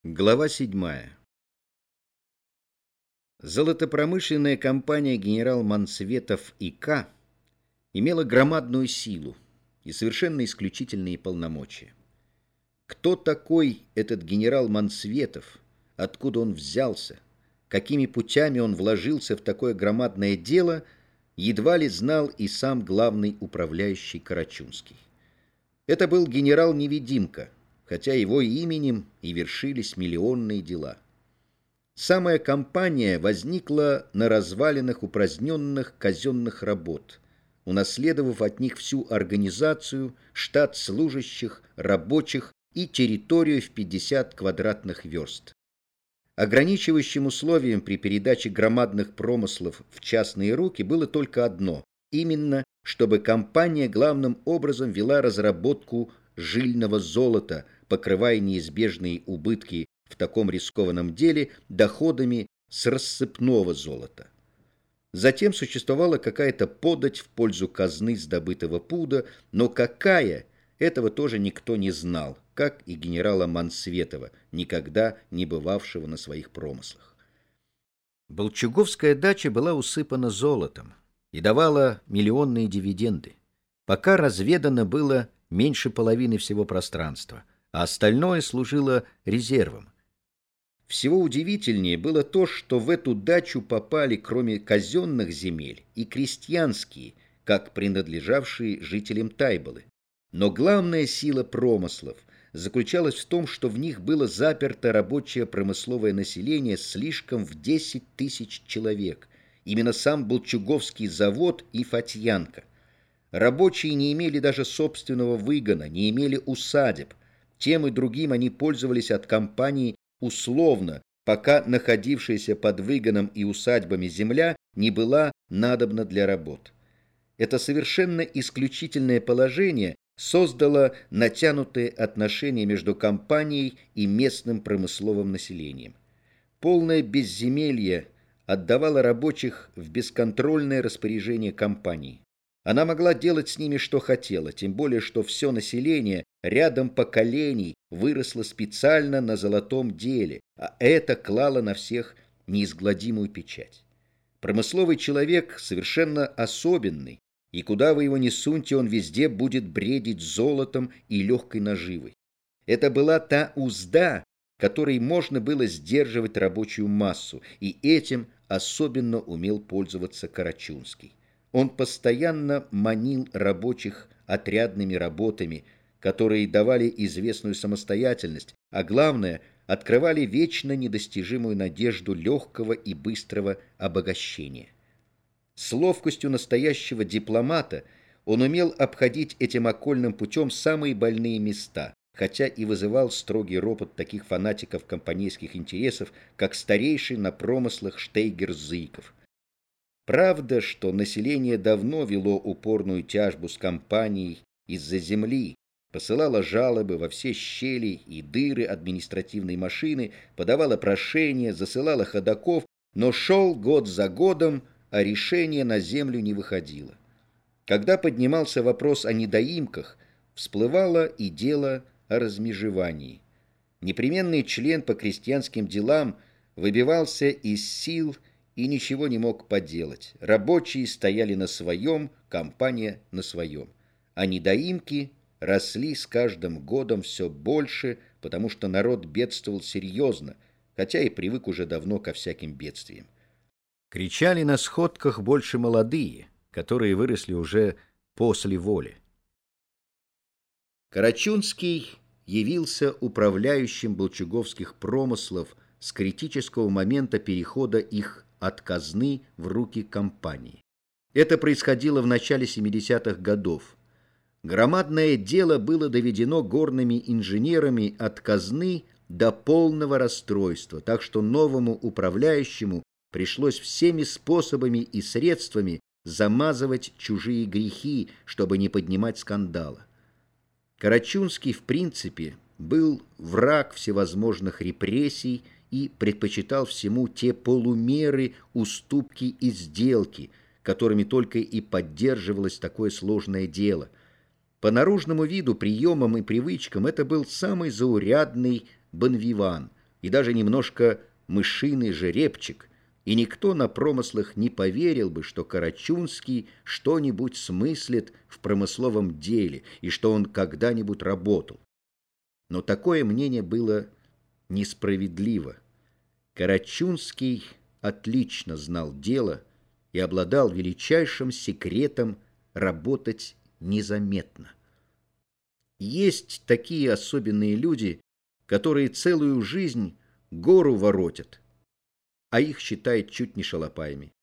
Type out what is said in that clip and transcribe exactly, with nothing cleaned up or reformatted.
Глава седьмая. Золотопромышленная компания генерал Мансветов и К. имела громадную силу и совершенно исключительные полномочия. Кто такой этот генерал Мансветов, откуда он взялся, какими путями он вложился в такое громадное дело, едва ли знал и сам главный управляющий Карачунский. Это был генерал-невидимка, хотя его именем и вершились миллионные дела. Самая компания возникла на развалинах упраздненных казенных работ, унаследовав от них всю организацию, штат служащих, рабочих и территорию в пятьдесят квадратных верст. Ограничивающим условием при передаче громадных промыслов в частные руки было только одно – именно, чтобы компания главным образом вела разработку жильного золота, покрывая неизбежные убытки в таком рискованном деле доходами с рассыпного золота. Затем существовала какая-то подать в пользу казны с добытого пуда, но какая, этого тоже никто не знал, как и генерала Мансветова, никогда не бывавшего на своих промыслах. Болчуговская дача была усыпана золотом и давала миллионные дивиденды. Пока разведано было меньше половины всего пространства, а остальное служило резервом. Всего удивительнее было то, что в эту дачу попали, кроме казенных земель, и крестьянские, как принадлежавшие жителям Тайболы. Но главная сила промыслов заключалась в том, что в них было заперто рабочее промысловое население слишком в десять тысяч человек, именно сам Болчуговский завод и Фатьянка. Рабочие не имели даже собственного выгона, не имели усадеб. Тем и другим они пользовались от компании условно, пока находившаяся под выгоном и усадьбами земля не была надобна для работ. Это совершенно исключительное положение создало натянутые отношения между компанией и местным промысловым населением. Полное безземелье отдавало рабочих в бесконтрольное распоряжение компании. Она могла делать с ними что хотела, тем более что все население рядом поколений выросло специально на золотом деле, а это клало на всех неизгладимую печать. Промысловый человек совершенно особенный, и куда вы его ни суньте, он везде будет бредить золотом и легкой наживой. Это была та узда, которой можно было сдерживать рабочую массу, и этим особенно умел пользоваться Карачунский. Он постоянно манил рабочих отрядными работами, которые давали известную самостоятельность, а главное, открывали вечно недостижимую надежду легкого и быстрого обогащения. С ловкостью настоящего дипломата он умел обходить этим окольным путем самые больные места, хотя и вызывал строгий ропот таких фанатиков компанейских интересов, как старейший на промыслах Штейгер-Зыков. Правда, что население давно вело упорную тяжбу с компанией из-за земли, посылало жалобы во все щели и дыры административной машины, подавало прошения, засылало ходоков, но шел год за годом, а решение на землю не выходило. Когда поднимался вопрос о недоимках, всплывало и дело о размежевании. Непременный член по крестьянским делам выбивался из сил и ничего не мог поделать. Рабочие стояли на своем, компания на своем. А недоимки росли с каждым годом все больше, потому что народ бедствовал серьезно, хотя и привык уже давно ко всяким бедствиям. Кричали на сходках больше молодые, которые выросли уже после воли. Карачунский явился управляющим болчуговских промыслов с критического момента перехода их от казны в руки компании. Это происходило в начале семидесятых годов. Громадное дело было доведено горными инженерами от казны до полного расстройства, так что новому управляющему пришлось всеми способами и средствами замазывать чужие грехи, чтобы не поднимать скандала. Карачунский, в принципе, был враг всевозможных репрессий и предпочитал всему те полумеры, уступки и сделки, которыми только и поддерживалось такое сложное дело. По наружному виду, приемам и привычкам это был самый заурядный бонвиван, и даже немножко мышиный жеребчик, и никто на промыслах не поверил бы, что Карачунский что-нибудь смыслит в промысловом деле и что он когда-нибудь работал. Но такое мнение было несправедливо. Карачунский отлично знал дело и обладал величайшим секретом работать незаметно. Есть такие особенные люди, которые целую жизнь гору воротят, а их считают чуть не шалопаями.